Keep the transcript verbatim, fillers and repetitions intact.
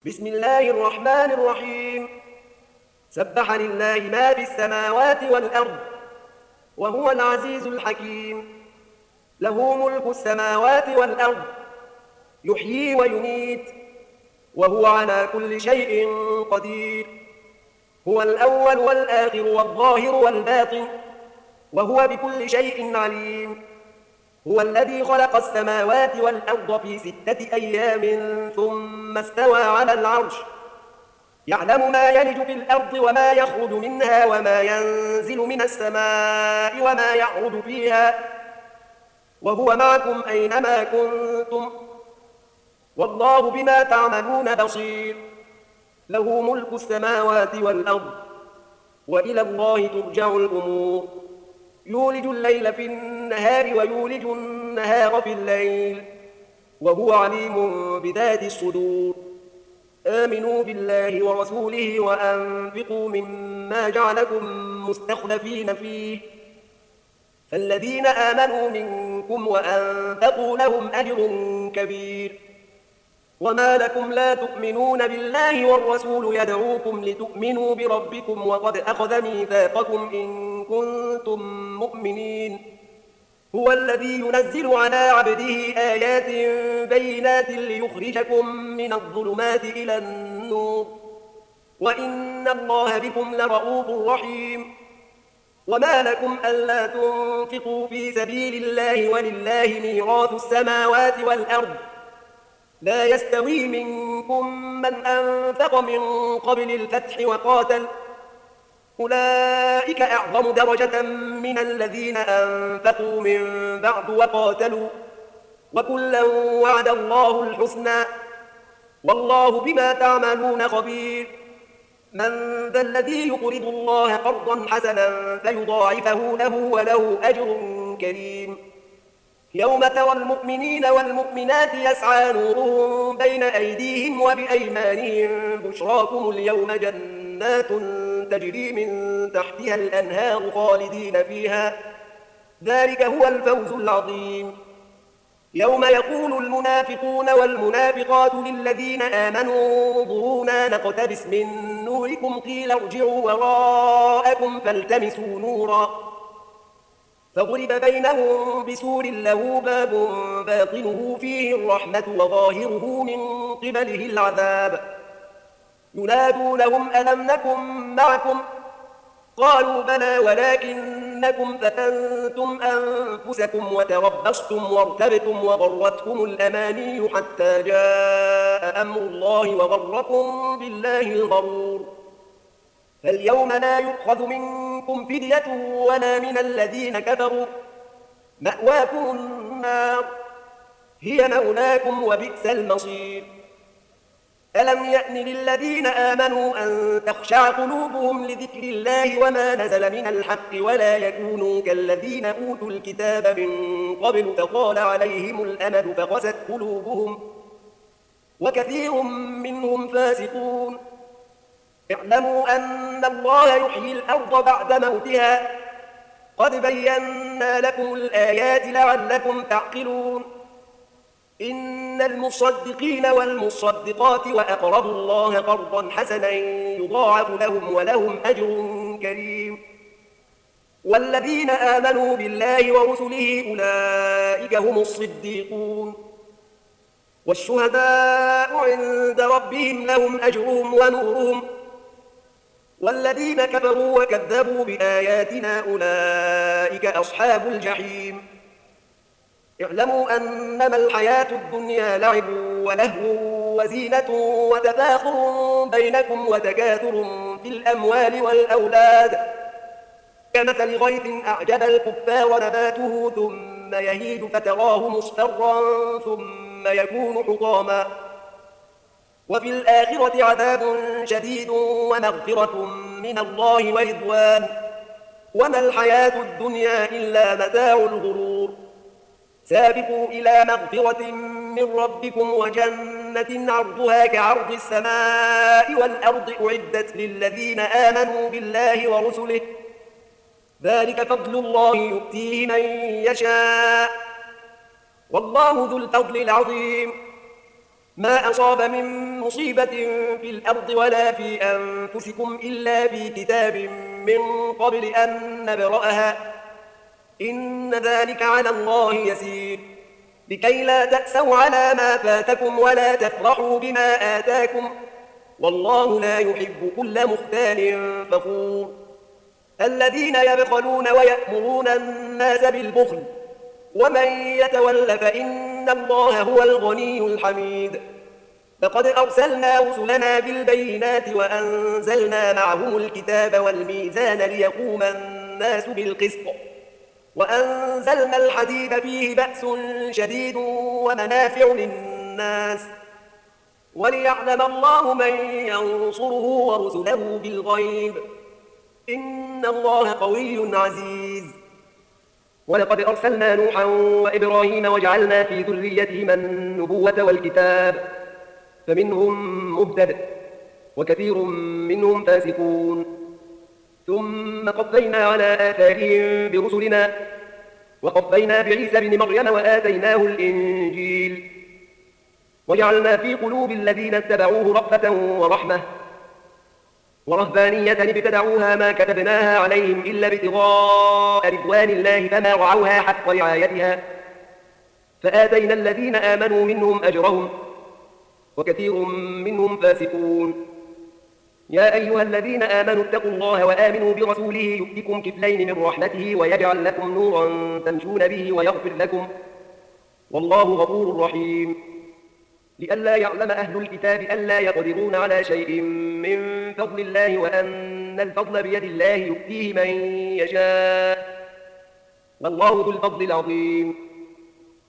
بسم الله الرحمن الرحيم. سبح لله ما في السماوات والأرض وهو العزيز الحكيم. له ملك السماوات والأرض يحيي ويميت وهو على كل شيء قدير. هو الأول والآخر والظاهر والباطن وهو بكل شيء عليم. هو الذي خلق السماوات والأرض في ستة أيام ثم استوى على العرش يعلم ما يلج في الأرض وما يخرج منها وما ينزل من السماء وما يعرج فيها وهو معكم أينما كنتم والله بما تعملون بصير. له ملك السماوات والأرض وإلى الله ترجع الأمور. يولج الليل في النهار ويولج النهار في الليل وهو عليم بذات الصدور. آمنوا بالله ورسوله وأنفقوا مما جعلكم مستخلفين فيه فالذين آمنوا منكم وأنفقوا لهم أجر كبير. وما لكم لا تؤمنون بالله والرسول يدعوكم لتؤمنوا بربكم وقد أخذ ميثاقكم إن كنتم مؤمنين. هو الذي ينزل على عبده آيات بينات ليخرجكم من الظلمات إلى النور وإن الله بكم لرؤوف رحيم. وما لكم ألا تنفقوا في سبيل الله ولله ميراث السماوات والأرض لا يستوي منكم من أنفق من قبل الفتح وقاتل أولئك أعظم درجة من الذين أنفقوا من بعد وقاتلوا وكلا وعد الله الحسنى والله بما تعملون خبير. من ذا الذي يقرض الله قرضا حسنا فيضاعفه له وله أجر كريم. يوم ترى المؤمنين والمؤمنات يسعى نورهم بين أيديهم وبأيمانهم بشراكم اليوم جنات تجري من تحتها الأنهار خالدين فيها ذلك هو الفوز العظيم. يوم يقول المنافقون والمنافقات للذين آمنوا انظرونا نقتبس من نوركم قيل ارجعوا وراءكم فالتمسوا نورا فضرب بينهم بسور له باب باطنه فيه الرحمة وظاهره من قبله العذاب. ينادونهم ألم نكن معكم قالوا بلى ولكنكم فتنتم أنفسكم وتربصتم وارتبتم وغرتكم الأماني حتى جاء أمر الله وغركم بالله الغرور. فاليوم لا يؤخذ منكم فدية ولا من الذين كفروا مأواكم النار هي مولاكم وبئس المصير. ألم يأن للذين آمنوا أن تخشع قلوبهم لذكر الله وما نزل من الحق ولا يكونوا كالذين أوتوا الكتاب من قبل فطال عليهم الأمد فقست قلوبهم وكثير منهم فاسقون. اعلموا أن الله يحيي الأرض بعد موتها قد بينا لكم الآيات لعلكم تعقلون. إن المصدقين والمصدقات وأقرضوا الله قرضا حسنا يضاعف لهم ولهم أجر كريم. والذين آمنوا بالله ورسله أولئك هم الصديقون والشهداء عند ربهم لهم أجرهم ونورهم والذين كفروا وكذبوا بآياتنا أولئك أصحاب الجحيم. اعلموا أنما الحياة الدنيا لعب ولهو وزينة وتفاخر بينكم وتكاثر في الأموال والأولاد كمثل غيث أعجب الكفار نباته ثم يهيج فتراه مصفرا ثم يكون حطاما وفي الآخرة عذاب شديد ومغفرة من الله ورضوان وما الحياة الدنيا إلا متاع الغرور. سابقوا إلى مغفرة من ربكم وجنة عرضها كعرض السماء والأرض أعدت للذين آمنوا بالله ورسله ذلك فضل الله يؤتيه من يشاء والله ذو الفضل العظيم. ما أصاب من مصيبة في الأرض ولا في أنفسكم إلا في كتاب من قبل أن نبرأها إن ذلك على الله يسير لكي لا تأسوا على ما فاتكم ولا تفرحوا بما آتاكم والله لا يحب كل مختال فخور الذين يبخلون ويأمرون الناس بالبخل ومن يتول فإن الله هو الغني الحميد لقد أرسلنا رسلنا بالبينات وأنزلنا معهم الكتاب والميزان ليقوم الناس بالقسط وأنزلنا الحديد فيه بأس شديد ومنافع للناس وليعلم الله من ينصره ورسله بالغيب إن الله قوي عزيز ولقد أرسلنا نوحا وإبراهيم وجعلنا في ذريتهما النبوة والكتاب فمنهم مهتد وكثير منهم فاسقون ثم قفينا على آثارهم برسلنا وقفينا بعيسى بن مريم وآتيناه الإنجيل وجعلنا في قلوب الذين اتبعوه رأفة ورحمة ورهبانية ابتدعوها ما كتبناها عليهم إلا ابتغاء رضوان الله فما رعوها حق رعايتها فآتينا الذين آمنوا منهم أجرهم وكثير منهم فاسقون يا أيها الذين آمنوا اتقوا الله وآمنوا برسوله يؤتكم كفلين من رحمته ويجعل لكم نورا تمشون به ويغفر لكم والله غفور رحيم لئلا يعلم أهل الكتاب ألا يقدرون على شيء من فضل الله وأن الفضل بيد الله يؤتيه من يشاء والله ذو الفضل العظيم